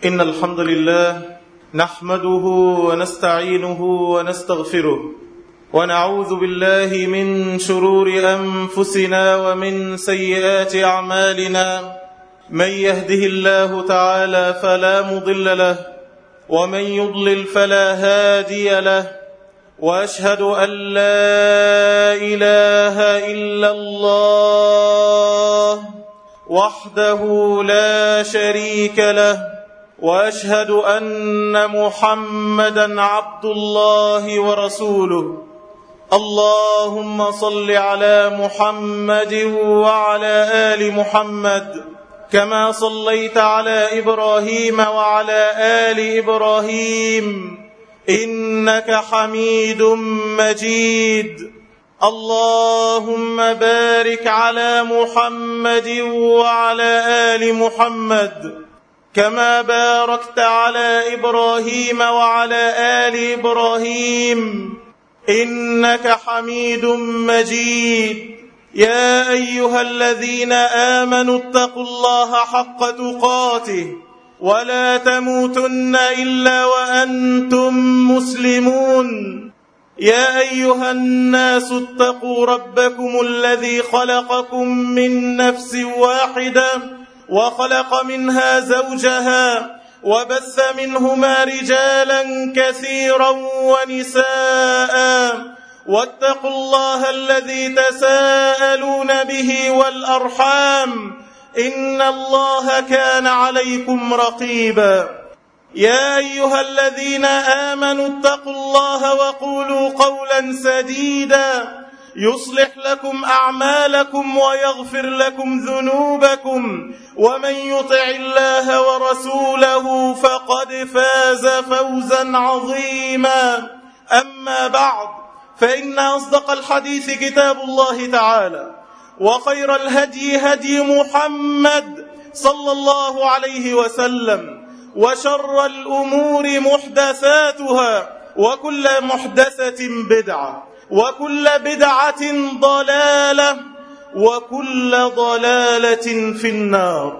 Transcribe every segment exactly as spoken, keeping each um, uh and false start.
إن الحمد لله نحمده ونستعينه ونستغفره ونعوذ بالله من شرور أنفسنا ومن سيئات أعمالنا. من يهده الله تعالى فلا مضل له ومن يضلل فلا هادي له، وأشهد أن لا إله إلا الله وحده لا شريك له، وأشهد أن محمدا عبد الله ورسوله. اللهم صل على محمد وعلى آل محمد كما صليت على إبراهيم وعلى آل إبراهيم إنك حميد مجيد. اللهم بارك على محمد وعلى آل محمد كما باركت على إبراهيم وعلى آل إبراهيم إنك حميد مجيد. يا أيها الذين آمنوا اتقوا الله حق تقاته ولا تموتن إلا وأنتم مسلمون. يا أيها الناس اتقوا ربكم الذي خلقكم من نفس واحدة وخلق منها زوجها وبث منهما رجالا كثيرا ونساء، واتقوا الله الذي تساءلون به والأرحام إن الله كان عليكم رقيبا. يا أيها الذين آمنوا اتقوا الله وقولوا قولا سديدا يصلح لكم أعمالكم ويغفر لكم ذنوبكم، ومن يطع الله ورسوله فقد فاز فوزا عظيما. أما بعد، فإن أصدق الحديث كتاب الله تعالى، وخير الهدي هدي محمد صلى الله عليه وسلم، وشر الأمور محدثاتها، وكل محدثة بدعة، وكل بدعة ضلالة، وكل ضلالة في النار.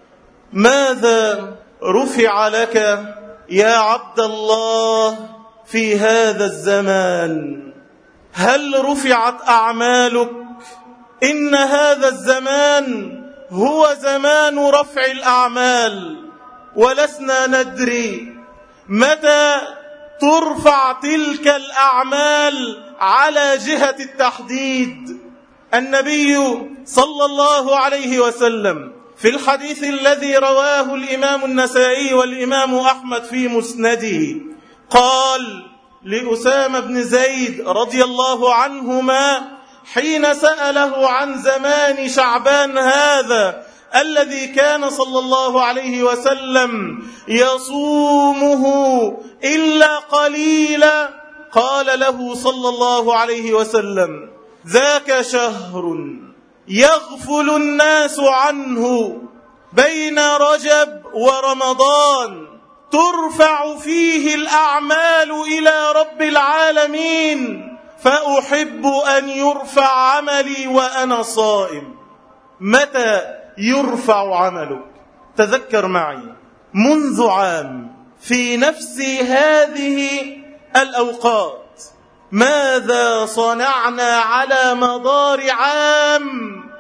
ماذا رفع لك يا عبد الله في هذا الزمان؟ هل رفعت أعمالك؟ إن هذا الزمان هو زمان رفع الأعمال، ولسنا ندري متى ترفع تلك الأعمال على جهة التحديد. النبي صلى الله عليه وسلم في الحديث الذي رواه الإمام النسائي والإمام أحمد في مسنده قال لأسامة بن زيد رضي الله عنهما حين سأله عن زمان شعبان هذا الذي كان صلى الله عليه وسلم يصومه إلا قليلا، قال له صلى الله عليه وسلم: ذاك شهر يغفل الناس عنه بين رجب ورمضان، ترفع فيه الأعمال إلى رب العالمين، فأحب أن يرفع عملي وأنا صائم. متى يرفع عملك؟ تذكر معي منذ عام في نفس هذه الأوقات ماذا صنعنا على مدار عام،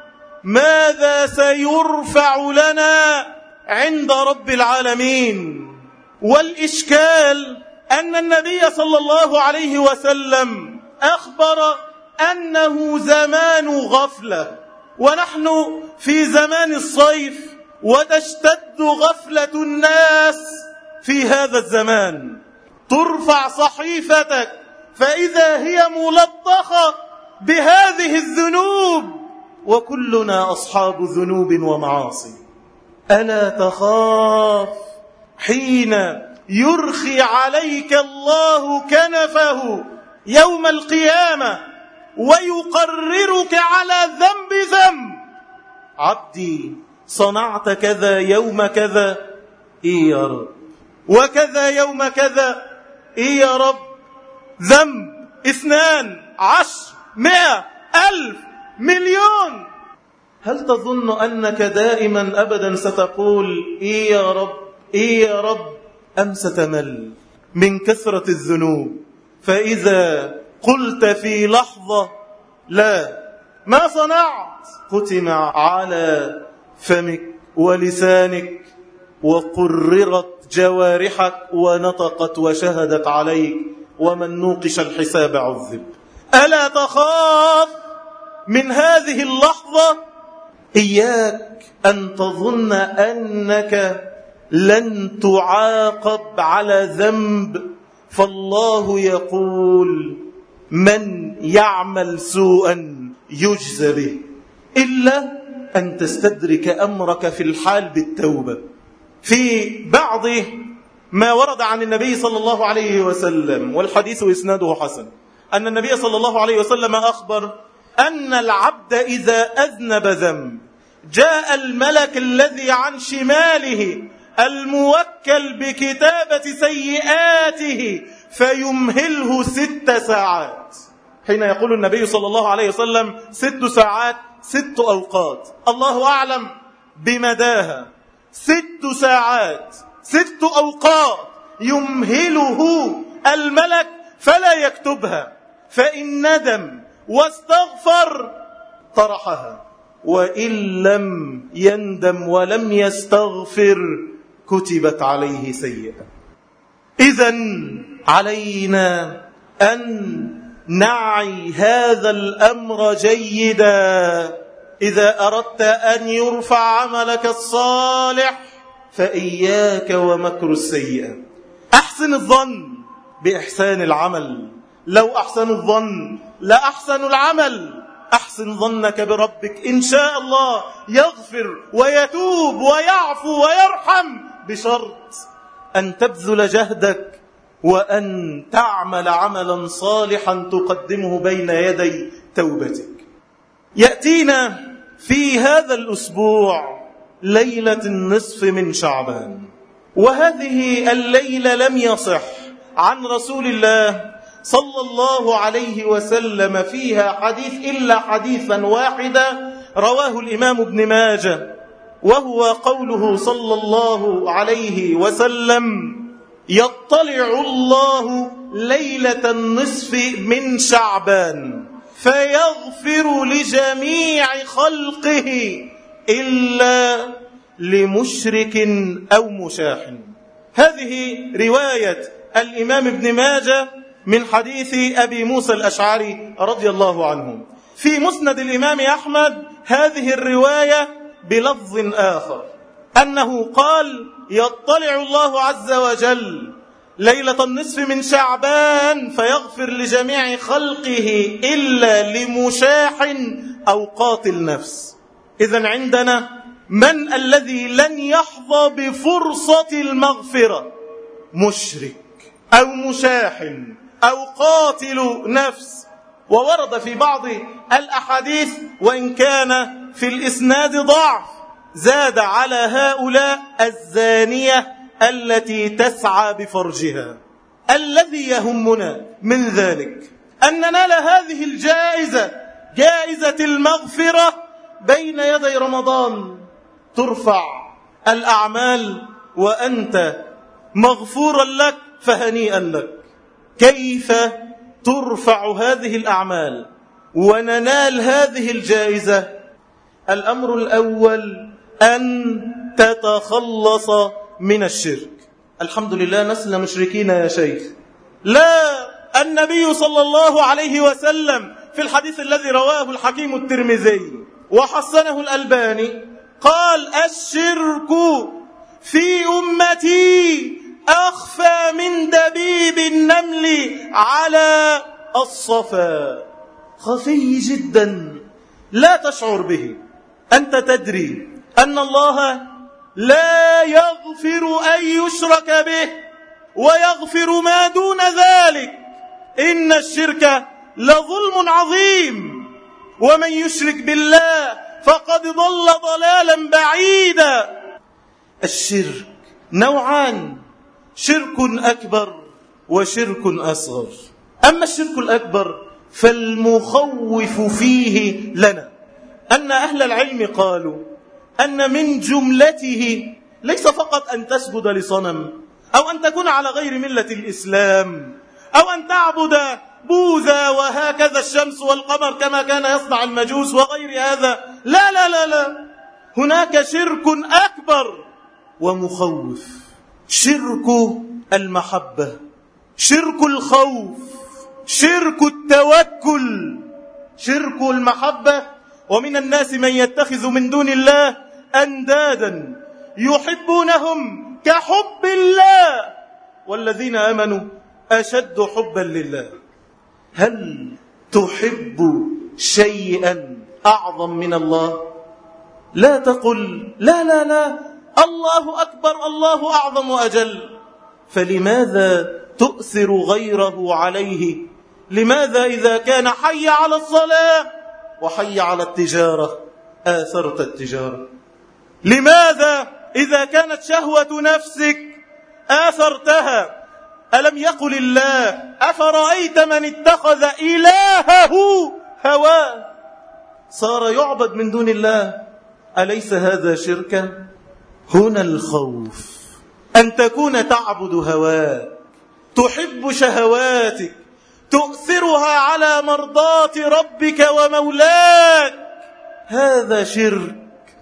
ماذا سيرفع لنا عند رب العالمين. والإشكال أن النبي صلى الله عليه وسلم أخبر أنه زمان غفلة، ونحن في زمان الصيف، وتشتد غفلة الناس في هذا الزمان. ترفع صحيفتك فإذا هي ملطخة بهذه الذنوب، وكلنا أصحاب ذنوب ومعاصي. ألا تخاف حين يرخي عليك الله كنفه يوم القيامة ويقررك على ذنب ذنب؟ عبدي صنعت كذا يوم كذا، إيه يا رب، وكذا يوم كذا، إيه يا رب، ذنب اثنان عشر مئة ألف مليون. هل تظن أنك دائما أبدا ستقول إيه يا رب إيه يا رب؟ أم ستمل من كثرة الذنوب؟ فإذا قلت في لحظة لا، ما صنعت، ختم على فمك ولسانك وقررت جوارحك ونطقت وشهدت عليك، ومن نوقش الحساب عذب. ألا تخاف من هذه اللحظة؟ إياك أن تظن أنك لن تعاقب على ذنب، فالله يقول من يعمل سوءا يجزى به، إلا أن تستدرك أمرك في الحال بالتوبة. في بعض ما ورد عن النبي صلى الله عليه وسلم، والحديث إسناده حسن، أن النبي صلى الله عليه وسلم أخبر أن العبد إذا أذنب ذنب جاء الملك الذي عن شماله الموكل بكتابة سيئاته فيمهله ست ساعات. حين يقول النبي صلى الله عليه وسلم ست ساعات، ست أوقات، الله أعلم بمداها. ست ساعات، ست أوقات يمهله الملك فلا يكتبها، فإن ندم واستغفر طرحها، وإن لم يندم ولم يستغفر كتبت عليه سيئة. إذن علينا أن نعي هذا الأمر جيدا. إذا أردت أن يرفع عملك الصالح فإياك ومكر السيئة. أحسن الظن بإحسان العمل، لو أحسن الظن لأحسن العمل. أحسن ظنك بربك، إن شاء الله يغفر ويتوب ويعفو ويرحم، بشرط أن تبذل جهدك وأن تعمل عملا صالحا تقدمه بين يدي توبتك. يأتينا في هذا الأسبوع ليلة النصف من شعبان، وهذه الليلة لم يصح عن رسول الله صلى الله عليه وسلم فيها حديث إلا حديثا واحدا رواه الإمام ابن ماجه، وهو قوله صلى الله عليه وسلم: يطلع الله ليلة النصف من شعبان فيغفر لجميع خلقه إلا لمشرك أو مشاح. هذه رواية الإمام ابن ماجه من حديث أبي موسى الأشعري رضي الله عنه. في مسند الإمام أحمد هذه الرواية بلفظ آخر، أنه قال: يطلع الله عز وجل ليلة النصف من شعبان فيغفر لجميع خلقه إلا لمشاح أو قاتل نفس. إذن عندنا من الذي لن يحظى بفرصة المغفرة؟ مشرك أو مشاح أو قاتل نفس. وورد في بعض الأحاديث وإن كان في الإسناد ضعف، زاد على هؤلاء الزانية التي تسعى بفرجها. الذي يهمنا من ذلك أن ننال هذه الجائزة، جائزة المغفرة، بين يدي رمضان. ترفع الأعمال وأنت مغفورا لك، فهنيئا لك. كيف ترفع هذه الأعمال وننال هذه الجائزة؟ الأمر الأول أن تتخلص من الشرك. الحمد لله لسنا مشركين يا شيخ. لا، النبي صلى الله عليه وسلم في الحديث الذي رواه الحكيم الترمذي وحسنه الألباني قال: الشرك في أمتي أخفى من دبيب النمل على الصفا. خفي جدا لا تشعر به. أنت تدري أن الله لا يغفر أن يشرك به ويغفر ما دون ذلك. إن الشرك لظلم عظيم، ومن يشرك بالله فقد ضل ضلالا بعيدا. الشرك نوعان: شرك أكبر وشرك أصغر. أما الشرك الأكبر فالمخوف فيه لنا أن أهل العلم قالوا أن من جملته ليس فقط أن تسجد لصنم أو أن تكون على غير ملة الإسلام أو أن تعبد بوذا وهكذا الشمس والقمر كما كان يصنع المجوس وغير هذا. لا لا لا لا، هناك شرك أكبر ومخوف، شرك المحبة، شرك الخوف، شرك التوكل، شرك المحبة. ومن الناس من يتخذ من دون الله أندادا يحبونهم كحب الله والذين آمنوا أشد حبا لله. هل تحب شيئا أعظم من الله؟ لا تقل لا لا لا، الله أكبر، الله أعظم وأجل. فلماذا تؤثر غيره عليه؟ لماذا إذا كان حي على الصلاة وحي على التجارة آثرت التجارة؟ لماذا إذا كانت شهوة نفسك آثرتها؟ ألم يقل الله أفرأيت من اتخذ إلهه هواه صار يعبد من دون الله؟ أليس هذا شركا؟ هنا الخوف، أن تكون تعبد هواك، تحب شهواتك، تؤثرها على مرضاة ربك ومولاك، هذا شرك.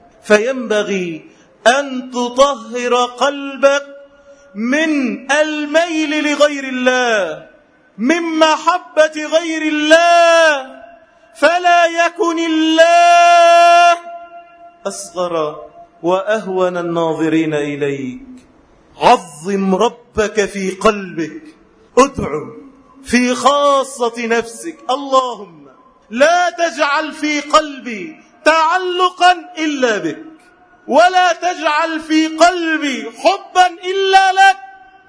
فينبغي أن تطهر قلبك من الميل لغير الله، من محبة غير الله، فلا يكن الله أصغر وأهون الناظرين إليك. عظم ربك في قلبك، ادعو في خاصة نفسك، اللهم لا تجعل في قلبي تعلقا إلا بك، ولا تجعل في قلبي حبا إلا لك،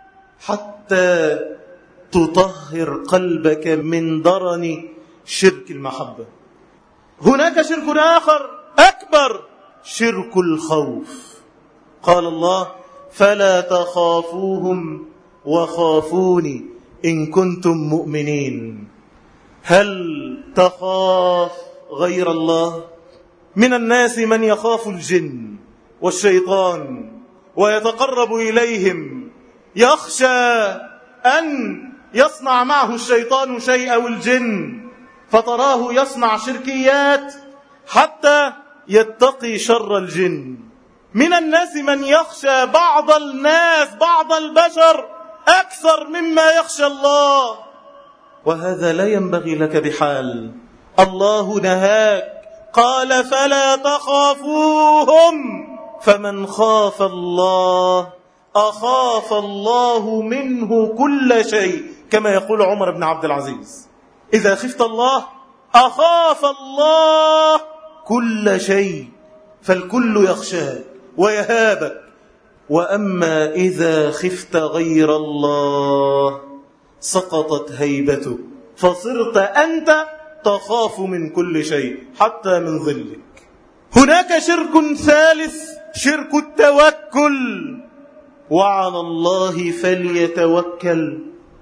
حتى تطهر قلبك من درن شرك المحبة. هناك شرك آخر أكبر، شرك الخوف. قال الله فلا تخافوهم وخافوني إن كنتم مؤمنين. هل تخاف غير الله؟ من الناس من يخاف الجن والشيطان ويتقرب إليهم، يخشى أن يصنع معه الشيطان شيئا والجن، فتراه يصنع شركيات حتى يتقي شر الجن. من الناس من يخشى بعض الناس، بعض البشر أكثر مما يخشى الله، وهذا لا ينبغي لك بحال. الله نهاك، قال فلا تخافوهم، فمن خاف الله أخاف الله منه كل شيء، كما يقول عمر بن عبد العزيز إذا خفت الله أخاف الله كل شيء، فالكل يخشاك ويهابك. وأما إذا خفت غير الله سقطت هيبتك، فصرت أنت تخاف من كل شيء حتى من ظلك. هناك شرك ثالث، شرك التوكل. وعلى الله فليتوكل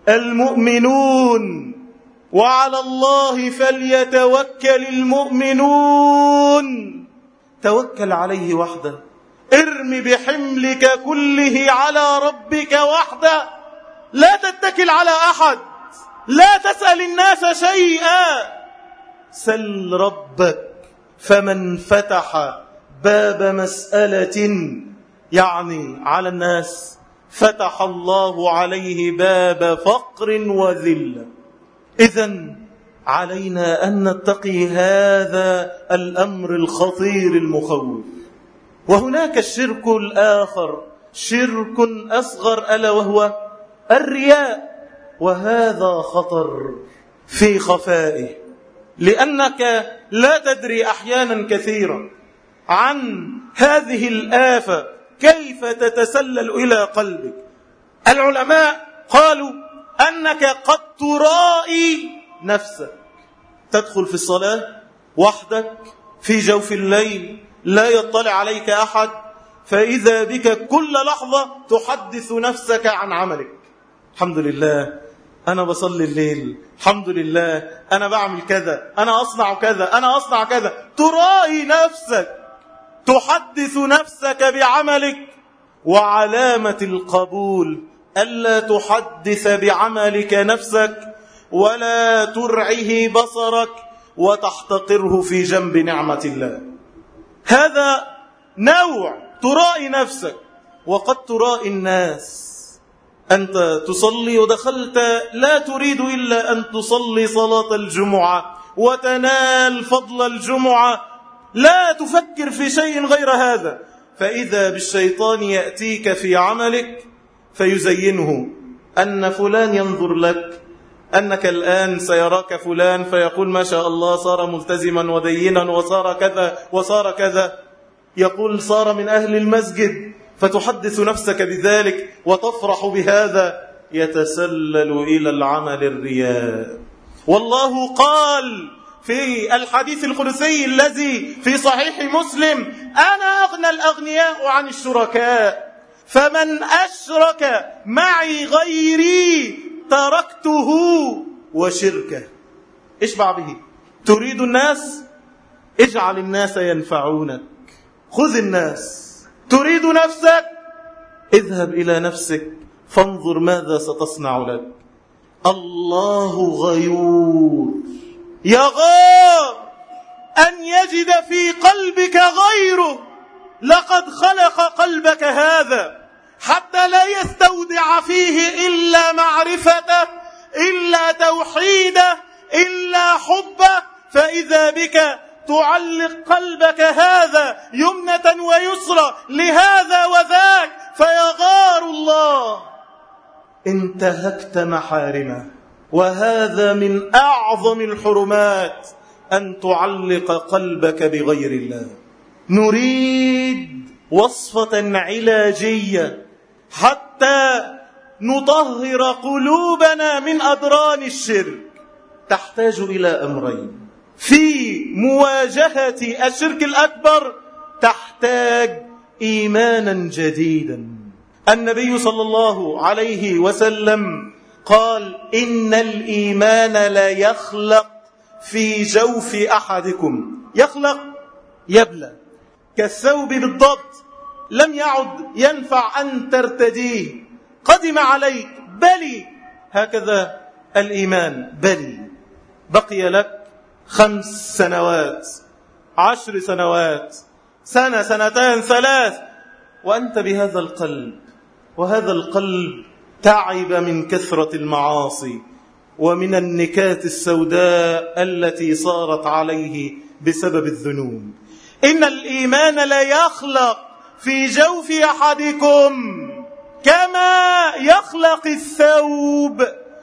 المؤمنون، وعلى الله فليتوكل المؤمنون. توكل عليه وحده، ارم بحملك كله على ربك وحده، لا تتكل على أحد، لا تسأل الناس شيئا، سل ربك. فمن فتح باب مسألة يعني على الناس فتح الله عليه باب فقر وذلة. إذن علينا أن نتقي هذا الأمر الخطير المخوف. وهناك الشرك الآخر، شرك أصغر، ألا وهو الرياء، وهذا خطر في خفائه، لأنك لا تدري أحيانا كثيرا عن هذه الآفة كيف تتسلل إلى قلبك. العلماء قالوا أنك قد ترائي نفسك، تدخل في الصلاة وحدك في جوف الليل لا يطلع عليك أحد، فإذا بك كل لحظة تحدث نفسك عن عملك. الحمد لله أنا بصلي الليل، الحمد لله أنا بعمل كذا، أنا أصنع كذا، أنا أصنع كذا. ترائي نفسك، تحدث نفسك بعملك، وعلامة القبول ألا تحدث بعملك نفسك ولا ترعه بصرك وتحتقره في جنب نعمة الله. هذا نوع ترائي نفسك وقد ترائي الناس. أنت تصلي ودخلت لا تريد إلا أن تصلي صلاة الجمعة وتنال فضل الجمعة، لا تفكر في شيء غير هذا، فإذا بالشيطان يأتيك في عملك فيزينه أن فلان ينظر لك، أنك الآن سيراك فلان فيقول ما شاء الله صار ملتزما ودينا وصار كذا وصار كذا، يقول صار من أهل المسجد، فتحدث نفسك بذلك وتفرح بهذا، يتسلل إلى العمل الرياء. والله قال في الحديث القدسي الذي في صحيح مسلم: أنا أغنى الأغنياء عن الشركاء، فمن أشرك معي غيري تركته وشركه. اشبع به. تريد الناس؟ اجعل الناس ينفعونك، خذ الناس. تريد نفسك؟ اذهب إلى نفسك فانظر ماذا ستصنع لك. الله غيور، يغار أن يجد في قلبك غيره. لقد خلق قلبك هذا حتى لا يستودع فيه إلا معرفته، إلا توحيده، إلا حبه، فإذا بك تعلق قلبك هذا يمنة ويسرى لهذا وذاك، فيغار الله. انتهكت محارمه، وهذا من أعظم الحرمات أن تعلق قلبك بغير الله. نريد وصفة علاجية حتى نطهر قلوبنا من أدران الشرك. تحتاج إلى أمرين في مواجهة الشرك الأكبر. تحتاج إيمانا جديدا. النبي صلى الله عليه وسلم قال: إن الإيمان لا يخلق في جوف أحدكم. يخلق يبلى كالثوب بالضبط، لم يعد ينفع أن ترتديه، قدم عليك بلي. هكذا الإيمان بلي. بقي لك خمس سنوات، عشر سنوات، سنة، سنتان، ثلاث، وأنت بهذا القلب، وهذا القلب تعب من كثرة المعاصي ومن النكات السوداء التي صارت عليه بسبب الذنوب. إن الإيمان لا يخلق في جوف أحدكم كما يخلق الثوب،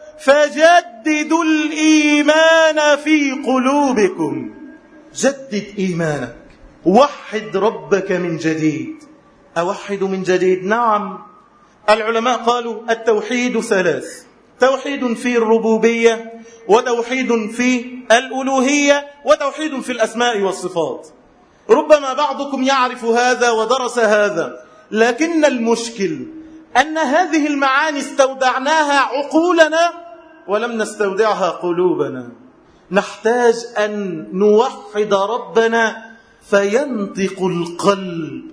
فجددوا الإيمان في قلوبكم. جدد إيمانك، وحد ربك من جديد. أوحد من جديد؟ نعم. العلماء قالوا التوحيد ثلاث: توحيد في الربوبية، وتوحيد في الألوهية، وتوحيد في الأسماء والصفات. ربما بعضكم يعرف هذا ودرس هذا، لكن المشكل أن هذه المعاني استودعناها عقولنا ولم نستودعها قلوبنا. نحتاج أن نوحد ربنا فينطق القلب: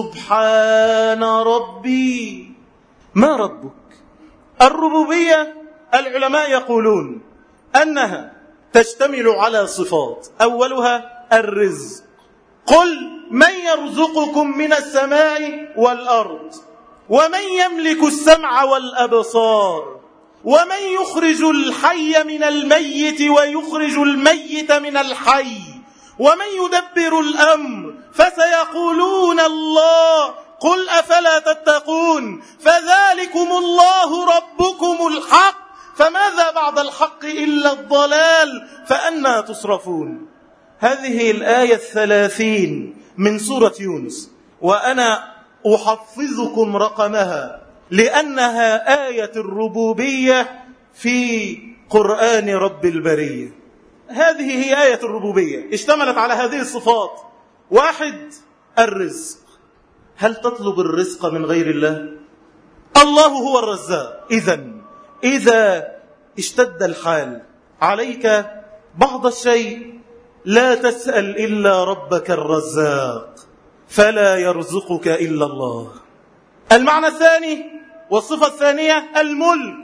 سبحان ربي. ما ربك؟ الربوبية العلماء يقولون أنها تشتمل على صفات، أولها الرزق. قل من يرزقكم من السماء والأرض، ومن يملك السمع والأبصار، ومن يخرج الحي من الميت ويخرج الميت من الحي، ومن يدبر الأمر، فسيقولون الله. قل أفلا تتقون؟ فذلكم الله ربكم الحق، فماذا بعد الحق إلا الضلال، فأنا تصرفون. هذه الآية الثلاثين من سورة يونس، وأنا أحفظكم رقمها لأنها آية الربوبية في قرآن رب البرية. هذه هي آية الربوبية، اشتملت على هذه الصفات. واحد: الرزق. هل تطلب الرزق من غير الله؟ الله هو الرزاق. إذن إذا اشتد الحال عليك بعض الشيء لا تسأل إلا ربك الرزاق، فلا يرزقك إلا الله. المعنى الثاني والصفة الثانية الملك.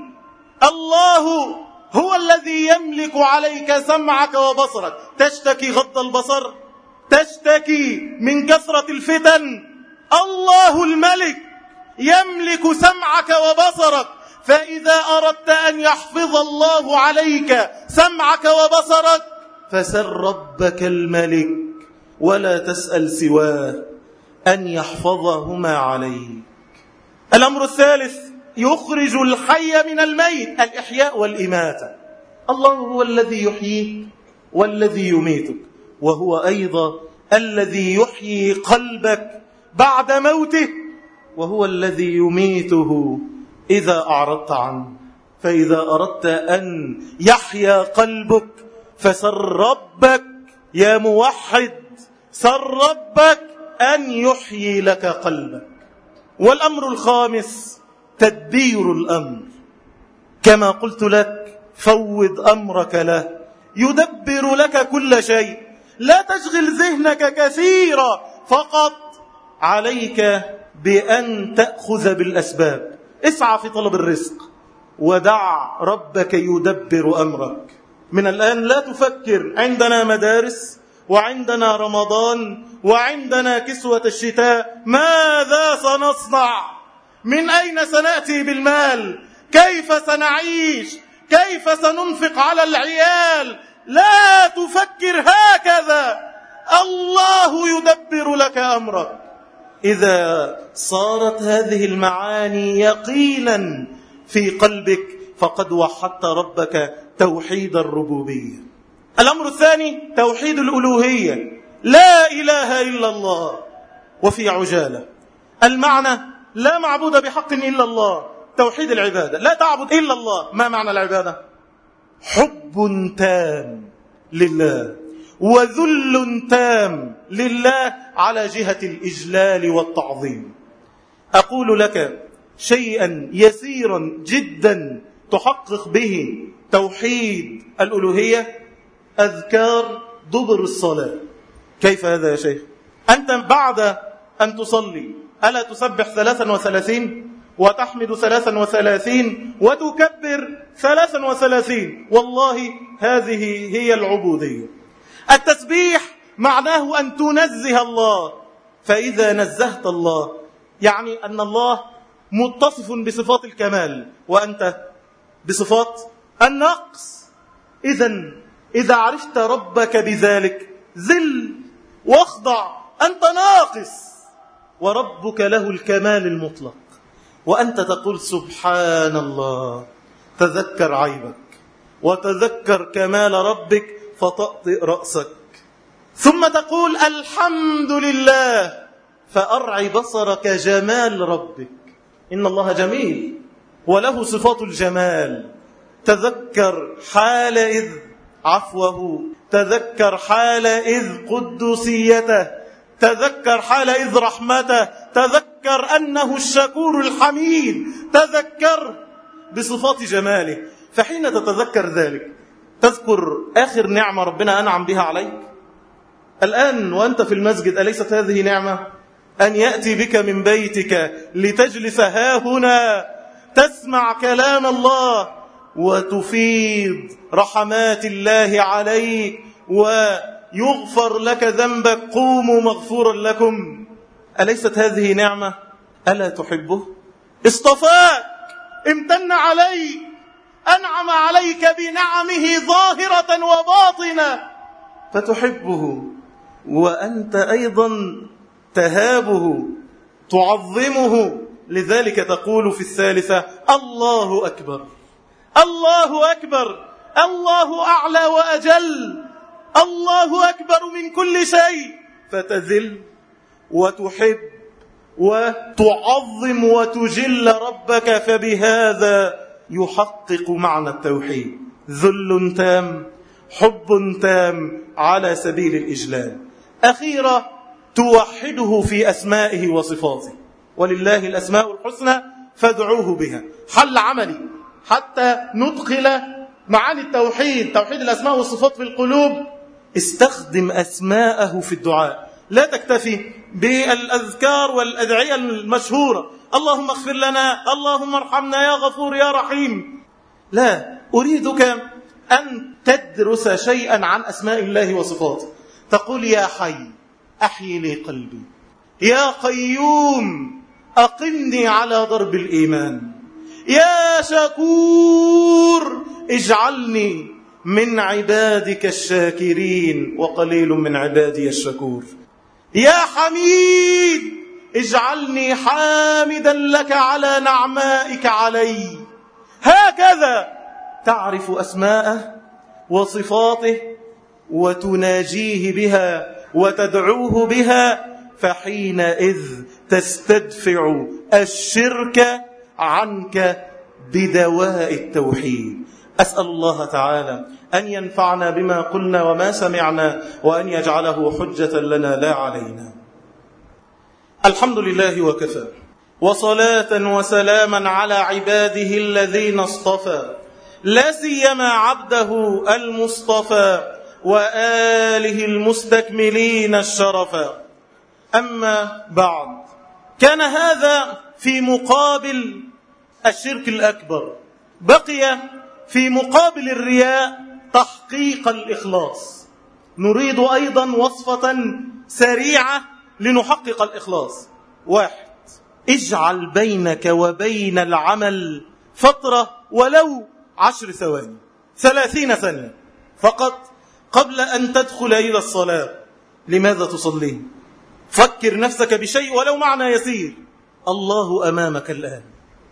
الله هو الذي يملك عليك سمعك وبصرك. تشتكي غض البصر، تشتكي من كثرة الفتن، الله الملك يملك سمعك وبصرك. فإذا أردت أن يحفظ الله عليك سمعك وبصرك فسل ربك الملك ولا تسأل سواه أن يحفظهما عليك. الأمر الثالث يخرج الحي من الميت، الإحياء والإماتة. الله هو الذي يحييك والذي يميتك، وهو أيضا الذي يحيي قلبك بعد موته، وهو الذي يميته إذا أعرضت عنه. فإذا أردت أن يحيا قلبك فسر ربك يا موحد، سر ربك أن يحيي لك قلبك. والأمر الخامس تدبير الأمر، كما قلت لك فوض أمرك له يدبر لك كل شيء. لا تشغل ذهنك كثيرا، فقط عليك بأن تأخذ بالأسباب. اسعى في طلب الرزق ودع ربك يدبر أمرك. من الآن لا تفكر عندنا مدارس وعندنا رمضان وعندنا كسوة الشتاء، ماذا سنصنع؟ من أين سنأتي بالمال؟ كيف سنعيش؟ كيف سننفق على العيال؟ لا تفكر هكذا، الله يدبر لك أمرك. إذا صارت هذه المعاني يقينا في قلبك فقد وحدت ربك توحيد الربوبية. الأمر الثاني توحيد الألوهية، لا إله إلا الله. وفي عجالة المعنى لا معبود بحق إلا الله، توحيد العبادة، لا تعبد إلا الله. ما معنى العبادة؟ حب تام لله وذل تام لله على جهة الإجلال والتعظيم. أقول لك شيئا يسيرا جدا تحقق به توحيد الألوهية، أذكار دبر الصلاة. كيف هذا يا شيخ؟ أنت بعد أن تصلي ألا تسبح ثلاثا وثلاثين وتحمد ثلاثا وثلاثين وتكبر ثلاثا وثلاثين؟ والله هذه هي العبودية. التسبيح معناه أن تنزه الله، فإذا نزهت الله يعني أن الله متصف بصفات الكمال وأنت بصفات النقص. إذن إذا عرفت ربك بذلك ذل واخضع، أنت ناقص وربك له الكمال المطلق، وأنت تقول سبحان الله. تذكر عيبك وتذكر كمال ربك فتطئ رأسك، ثم تقول الحمد لله فأرعي بصرك جمال ربك. إن الله جميل وله صفات الجمال. تذكر حال إذ عفوه، تذكر حال إذ قدسيته، تذكر حال إذ رحمته، تذكر أنه الشكور الحميد، تذكر بصفات جماله. فحين تتذكر ذلك تذكر آخر نعمة ربنا أنعم بها عليك الآن وأنت في المسجد. أليست هذه نعمة؟ أن يأتي بك من بيتك لتجلس ها هنا تسمع كلام الله وتفيض رحمات الله عليك ويغفر لك ذنبك. قوموا مغفورا لكم. أليست هذه نعمة؟ ألا تحبه؟ اصطفاك، امتن عليك، أنعم عليك بنعمه ظاهرة وباطنة فتحبه، وأنت أيضا تهابه تعظمه. لذلك تقول في الثالثة الله أكبر، الله أكبر، الله أعلى وأجل، الله أكبر من كل شيء. فتذل وتحب وتعظم وتجل ربك، فبهذا يحقق معنى التوحيد. ذل تام، حب تام على سبيل الإجلال. أخيرا توحده في أسمائه وصفاته. ولله الأسماء الحسنى فادعوه بها. حل عملي حتى ندخل معاني التوحيد، توحيد الأسماء والصفات في القلوب. استخدم أسماءه في الدعاء، لا تكتفي بالأذكار والأدعية المشهورة، اللهم اغفر لنا، اللهم ارحمنا يا غفور يا رحيم. لا، أريدك أن تدرس شيئا عن أسماء الله وصفاته. تقول يا حي أحيي لي قلبي، يا قيوم أقمني على ضرب الإيمان، يا شكور اجعلني من عبادك الشاكرين وقليل من عبادي الشكور، يا حميد اجعلني حامدا لك على نعمائك علي. هكذا تعرف أسماءه وصفاته وتناجيه بها وتدعوه بها، فحينئذ تستدفع الشرك عنك بدواء التوحيد. أسأل الله تعالى أن ينفعنا بما قلنا وما سمعنا، وأن يجعله حجة لنا لا علينا. الحمد لله وكفى، وصلاة وسلاما على عباده الذين اصطفى، لا سيما عبده المصطفى وآله المستكملين الشرفا. أما بعد، كان هذا في مقابل الشرك الأكبر. بقي في مقابل الرياء تحقيق الإخلاص. نريد أيضا وصفة سريعة لنحقق الإخلاص. واحد، اجعل بينك وبين العمل فترة ولو عشر ثواني، ثلاثين ثانية فقط قبل أن تدخل إلى الصلاة. لماذا تصلي؟ فكر نفسك بشيء ولو معنى يسير. الله أمامك الآن،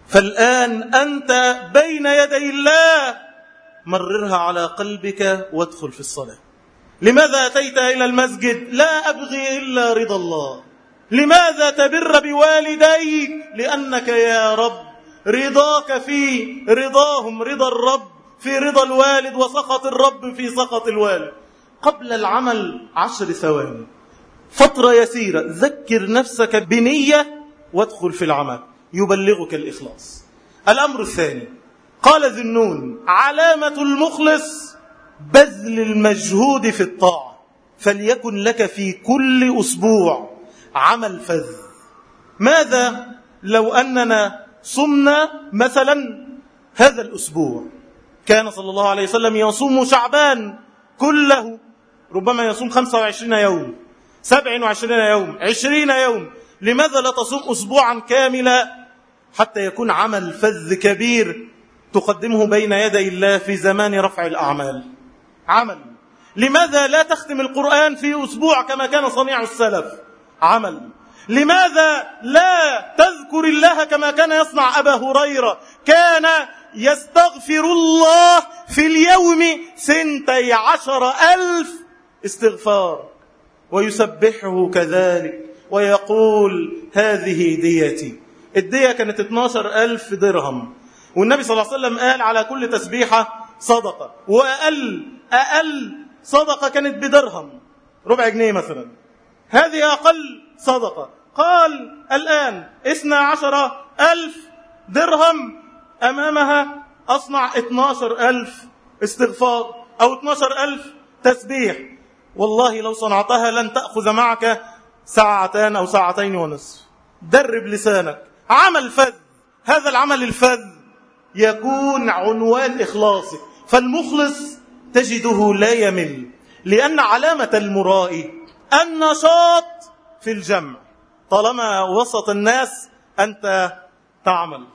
فالآن أنت بين يدي الله، مررها على قلبك وادخل في الصلاة. لماذا أتيت إلى المسجد؟ لا أبغي إلا رضا الله. لماذا تبر بوالديك؟ لأنك يا رب رضاك في رضاهم رضا الرب في رضا الوالد، وسخط الرب في سخط الوالد. قبل العمل عشر ثواني، فترة يسيرة، ذكر نفسك بنية وادخل في العمل، يبلغك الإخلاص. الأمر الثاني، قال ذنون: علامة المخلص بذل المجهود في الطاعة، فليكن لك في كل أسبوع عمل فذ. ماذا لو أننا صمنا مثلا هذا الأسبوع؟ كان صلى الله عليه وسلم يصوم شعبان كله، ربما يصوم خمسة وعشرين يوم، سبع وعشرين يوم، عشرين يوم. لماذا لا تصوم أسبوعا كاملا حتى يكون عمل فذ كبير تقدمه بين يدي الله في زمان رفع الأعمال؟ عمل. لماذا لا تختم القرآن في أسبوع كما كان صنيع السلف؟ عمل. لماذا لا تذكر الله كما كان يصنع أبا هريرة؟ كان يستغفر الله في اليوم سنتي عشر ألف استغفار، ويسبحه كذلك ويقول: هذه ديتي. الدية كانت اثناشر ألف درهم، والنبي صلى الله عليه وسلم قال على كل تسبيحة صدقة، وأقل أقل صدقة كانت بدرهم، ربع جنيه مثلا، هذه أقل صدقة. قال الآن اثنا عشر ألف درهم، أمامها أصنع اثناشر ألف استغفار أو اثناشر ألف تسبيح. والله لو صنعتها لن تأخذ معك ساعتان أو ساعتين ونصف. درب لسانك، عمل فذ. هذا العمل الفذ يكون عنوان إخلاصك، فالمخلص تجده لا يمل، لأن علامة المرائي النشاط في الجمع. طالما وسط الناس أنت تعمل،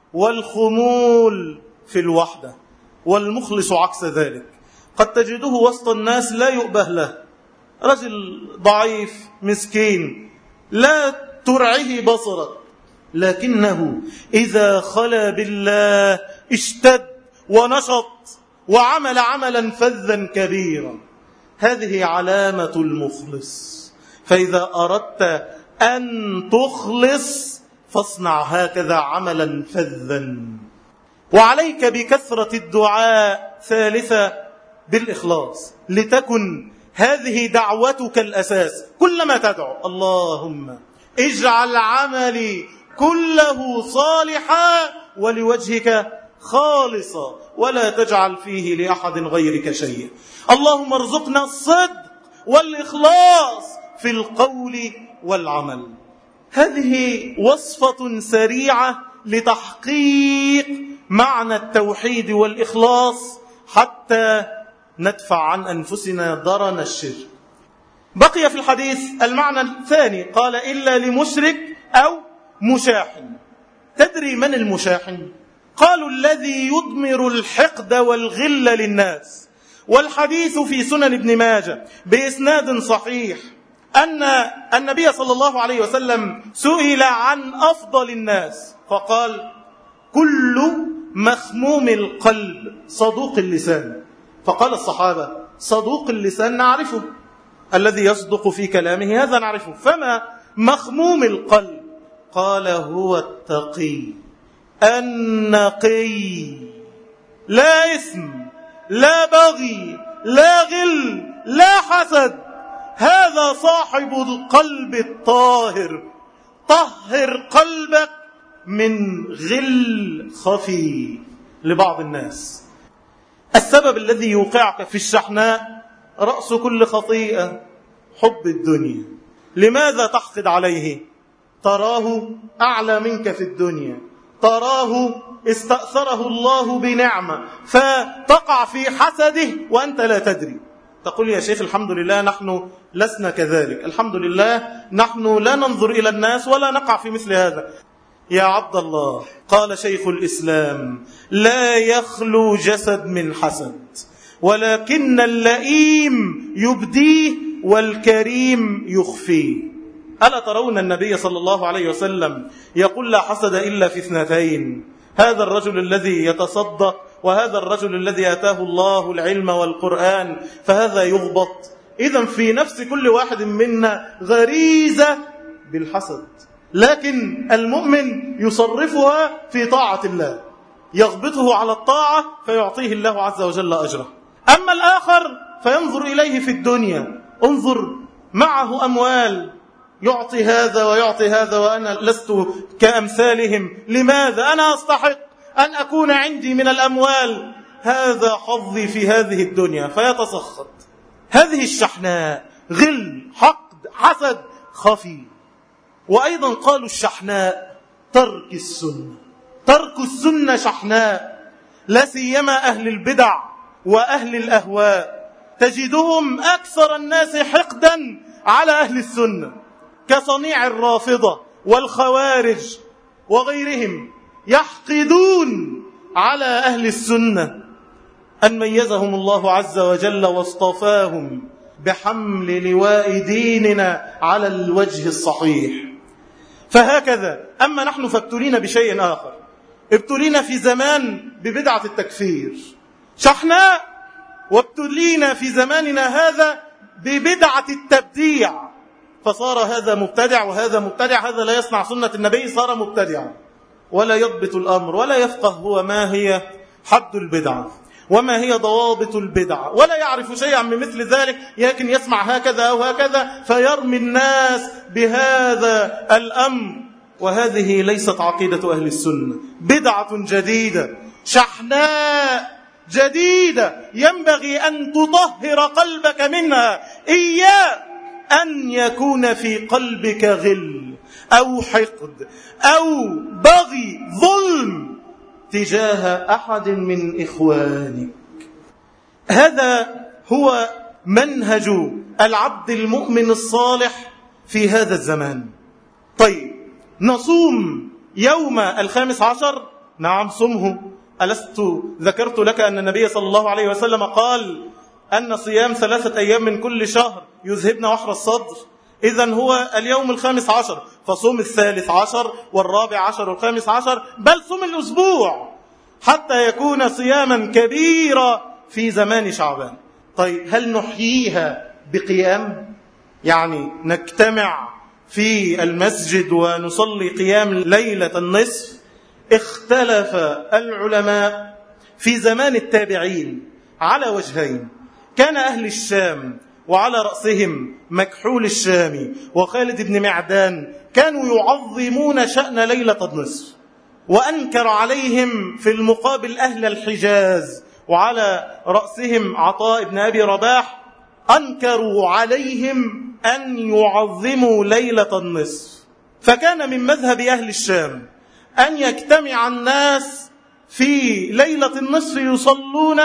والخمول في الوحدة، والمخلص عكس ذلك. قد تجده وسط الناس لا يؤبه له، رجل ضعيف مسكين لا ترعه بصرك، لكنه إذا خلا بالله اشتد ونشط وعمل عملا فذا كبيرا. هذه علامة المخلص. فإذا أردت أن تخلص فاصنع هكذا عملا فذا. وعليك بكثرة الدعاء. ثالثة، بالإخلاص، لتكن هذه دعوتك الأساس. كلما تدعو: اللهم اجعل عملي كله صالحا ولوجهك خالصا ولا تجعل فيه لأحد غيرك شيئا. اللهم ارزقنا الصدق والإخلاص في القول والعمل. هذه وصفة سريعة لتحقيق معنى التوحيد والإخلاص حتى ندفع عن أنفسنا ضرن الشرك. بقي في الحديث المعنى الثاني، قال إلا لمشرك أو مشاحن. تدري من المشاحن؟ قالوا الذي يضمر الحقد والغل للناس. والحديث في سنن ابن ماجه بإسناد صحيح أن النبي صلى الله عليه وسلم سئل عن أفضل الناس فقال كل مخموم القلب صدوق اللسان. فقال الصحابة صدوق اللسان نعرفه، الذي يصدق في كلامه هذا نعرفه، فما مخموم القلب؟ قال هو التقي النقي، لا إثم لا بغي لا غل لا حسد، هذا صاحب القلب الطاهر. طهر قلبك من غل خفي لبعض الناس. السبب الذي يوقعك في الشحناء رأس كل خطيئة حب الدنيا. لماذا تحقد عليه؟ تراه أعلى منك في الدنيا، تراه استأثره الله بنعمة فتقع في حسده وأنت لا تدري. تقول يا شيخ الحمد لله نحن لسنا كذلك، الحمد لله نحن لا ننظر إلى الناس ولا نقع في مثل هذا. يا عبد الله، قال شيخ الإسلام لا يخلو جسد من حسد، ولكن اللئيم يبديه والكريم يخفيه. ألا ترون النبي صلى الله عليه وسلم يقول لا حسد إلا في اثنتين، هذا الرجل الذي يتصدق وهذا الرجل الذي آتاه الله العلم والقرآن، فهذا يغبط. إذن في نفس كل واحد منا غريزة بالحسد، لكن المؤمن يصرفها في طاعة الله، يغبطه على الطاعة فيعطيه الله عز وجل أجره. أما الآخر فينظر إليه في الدنيا، انظر معه أموال يعطي هذا ويعطي هذا وأنا لست كأمثالهم، لماذا أنا أستحق أن أكون عندي من الأموال، هذا حظي في هذه الدنيا، فيتسخط. هذه الشحناء غل حقد حسد خفي. وأيضا قالوا الشحناء ترك السنة، ترك السنة شحناء، لا سيما أهل البدع وأهل الأهواء، تجدهم أكثر الناس حقدا على أهل السنة كصنيع الرافضة والخوارج وغيرهم، يحقدون على أهل السنة أن ميزهم الله عز وجل واصطفاهم بحمل لواء ديننا على الوجه الصحيح. فهكذا. أما نحن فابتلينا بشيء آخر، ابتلينا في زمان ببدعة التكفير شحناء، وابتلينا في زماننا هذا ببدعة التبديع، فصار هذا مبتدع وهذا مبتدع، هذا لا يصنع سنة النبي، صار مبتدعا ولا يضبط الأمر ولا يفقه هو ما هي حد البدعة وما هي ضوابط البدعة، ولا يعرف شيئا من مثل ذلك، لكن يسمع هكذا أو هكذا فيرمي الناس بهذا الأمر. وهذه ليست عقيدة أهل السنة، بدعة جديدة شحناء جديدة ينبغي أن تطهر قلبك منها. إياك أن يكون في قلبك غل أو حقد أو بغي ظلم تجاه أحد من إخوانك. هذا هو منهج العبد المؤمن الصالح في هذا الزمان. طيب، نصوم يوم الخامس عشر؟ نعم صمه. ألست ذكرت لك أن النبي صلى الله عليه وسلم قال أن صيام ثلاثة أيام من كل شهر يذهبن وحر الصدر؟ إذن هو اليوم الخامس عشر، فصوم الثالث عشر والرابع عشر والخامس عشر، بل صوم الأسبوع حتى يكون صياما كبيرا في زمان شعبان. طيب، هل نحييها بقيام؟ يعني نجتمع في المسجد ونصلي قيام ليلة النصف؟ اختلف العلماء في زمان التابعين على وجهين. كان أهل الشام وعلى رأسهم مكحول الشامي وخالد بن معدان كانوا يعظمون شأن ليلة النصف، وأنكر عليهم في المقابل أهل الحجاز وعلى رأسهم عطاء بن أبي رباح، أنكروا عليهم أن يعظموا ليلة النصف. فكان من مذهب أهل الشام أن يجتمع الناس في ليلة النصف يصلون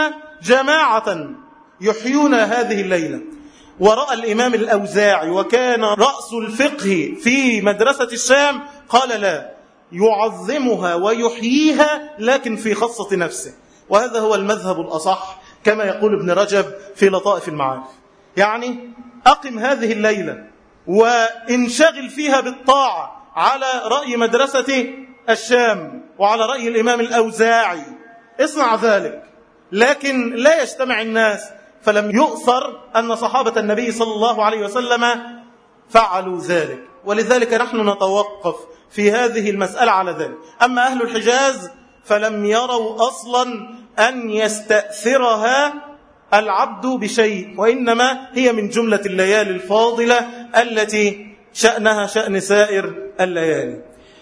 جماعة يحيون هذه الليلة. ورأى الإمام الأوزاعي وكان رأس الفقه في مدرسة الشام قال لا، يعظمها ويحييها لكن في خاصة نفسه. وهذا هو المذهب الأصح كما يقول ابن رجب في لطائف المعارف. يعني أقم هذه الليلة وانشغل فيها بالطاعة على رأي مدرسة الشام وعلى رأي الإمام الأوزاعي، اصنع ذلك، لكن لا يجتمع الناس. فلم يؤثر أن صحابة النبي صلى الله عليه وسلم فعلوا ذلك، ولذلك نحن نتوقف في هذه المسألة على ذلك. أما أهل الحجاز فلم يروا أصلا أن يستأثرها العبد بشيء، وإنما هي من جملة الليالي الفاضلة التي شأنها شأن سائر الليالي.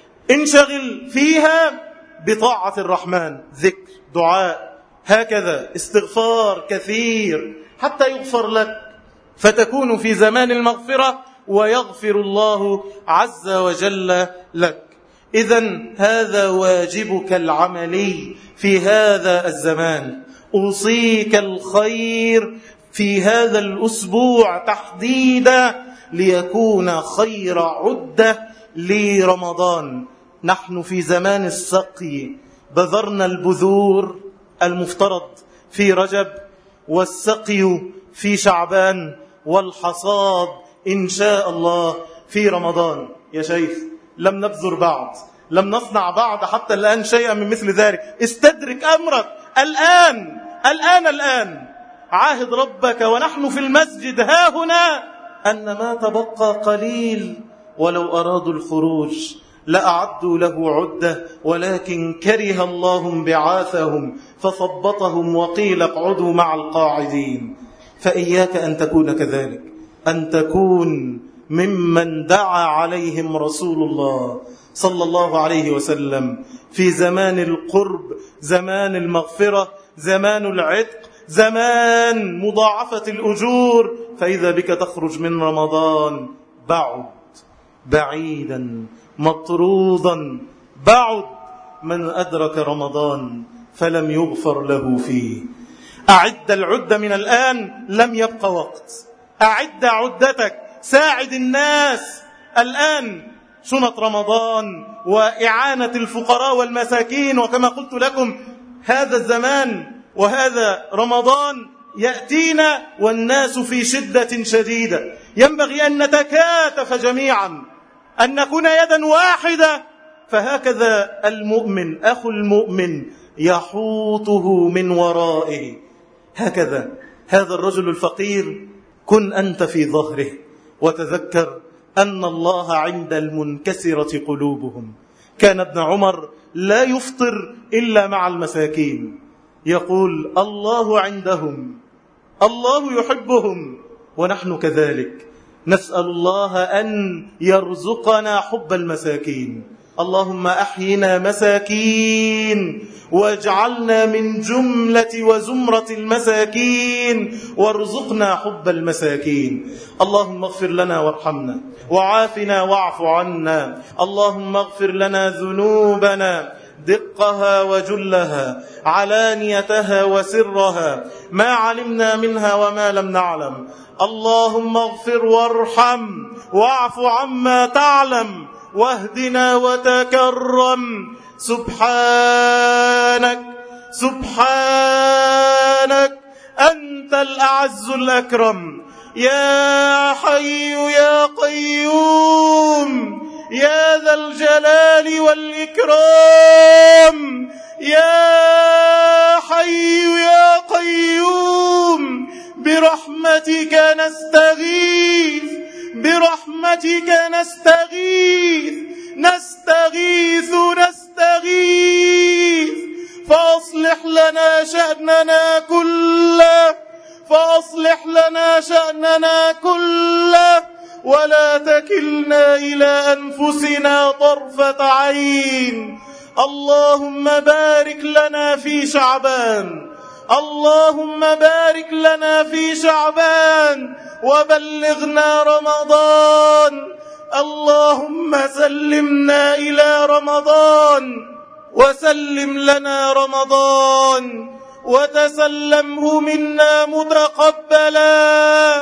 انشغل فيها بطاعة الرحمن، ذكر، دعاء، هكذا استغفار كثير حتى يغفر لك، فتكون في زمان المغفرة ويغفر الله عز وجل لك. إذن هذا واجبك العملي في هذا الزمان. أوصيك الخير في هذا الأسبوع تحديدا ليكون خير عدة لرمضان. نحن في زمان السقي، بذرنا البذور المفترض في رجب، والسقي في شعبان، والحصاد إن شاء الله في رمضان. يا شيخ لم نبذر بعد، لم نصنع بعد حتى الآن شيئا من مثل ذلك. استدرك أمرك الآن الآن الآن، عاهد ربك ونحن في المسجد ها هنا أن ما تبقى قليل، ولو أرادوا الخروج لأعدوا له عدة، ولكن كره الله انبعاثهم فثبطهم وقيل اقعدوا مع القاعدين. فإياك أن تكون كذلك، أن تكون ممن دعا عليهم رسول الله صلى الله عليه وسلم في زمان القرب، زمان المغفرة، زمان العتق، زمان مضاعفة الأجور. فإذا بك تخرج من رمضان بعد بعيدا مطرودا، بعد من أدرك رمضان فلم يغفر له فيه. أعد العدة من الآن، لم يبقى وقت. أعد عدتك، ساعد الناس الآن. سنة رمضان وإعانة الفقراء والمساكين، وكما قلت لكم هذا الزمان وهذا رمضان يأتينا والناس في شدة شديدة. ينبغي أن نتكاتف جميعا، أن نكون يدا واحدة. فهكذا المؤمن أخو المؤمن يحوطه من ورائه. هكذا هذا الرجل الفقير كن أنت في ظهره، وتذكر أن الله عند المنكسرة قلوبهم. كان ابن عمر لا يفطر إلا مع المساكين، يقول الله عندهم، الله يحبهم، ونحن كذلك. نسأل الله أن يرزقنا حب المساكين. اللهم أحينا مساكين، واجعلنا من جملة وزمرة المساكين، وارزقنا حب المساكين. اللهم اغفر لنا وارحمنا، وعافنا واعف عنا. اللهم اغفر لنا ذنوبنا دقها وجلها، علانيتها وسرها، ما علمنا منها وما لم نعلم. اللهم اغفر وارحم واعف عما تعلم، واهدنا وتكرم. سبحانك سبحانك أنت الأعز الأكرم، يا حي يا قيوم، يا ذا الجلال والإكرام، يا حي يا قيوم، برحمتك نستغيث، برحمتك نستغيث نستغيث نستغيث فأصلح لنا شأننا كله، فأصلح لنا شأننا كله، ولا تكلنا إلى أنفسنا طرفة عين. اللهم بارك لنا في شعبان، اللهم بارك لنا في شعبان، وبلغنا رمضان. اللهم سلمنا إلى رمضان وسلم لنا رمضان وتسلمه منا متقبلا.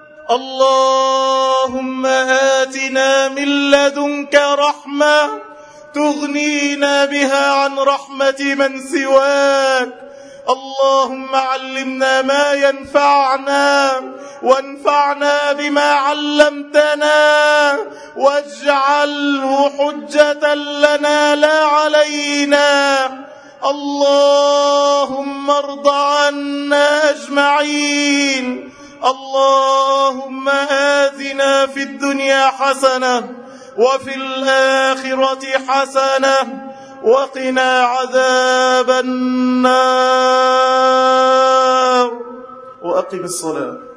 اللهم آتنا من لدنك رحمة تغنينا بها عن رحمة من سواك. اللهم علمنا ما ينفعنا وانفعنا بما علمتنا واجعله حجة لنا لا علينا. اللهم ارض عنا أجمعين. اللهم آتنا في الدنيا حسنة وفي الآخرة حسنة وقنا عذاب النار. وأقم الصلاة.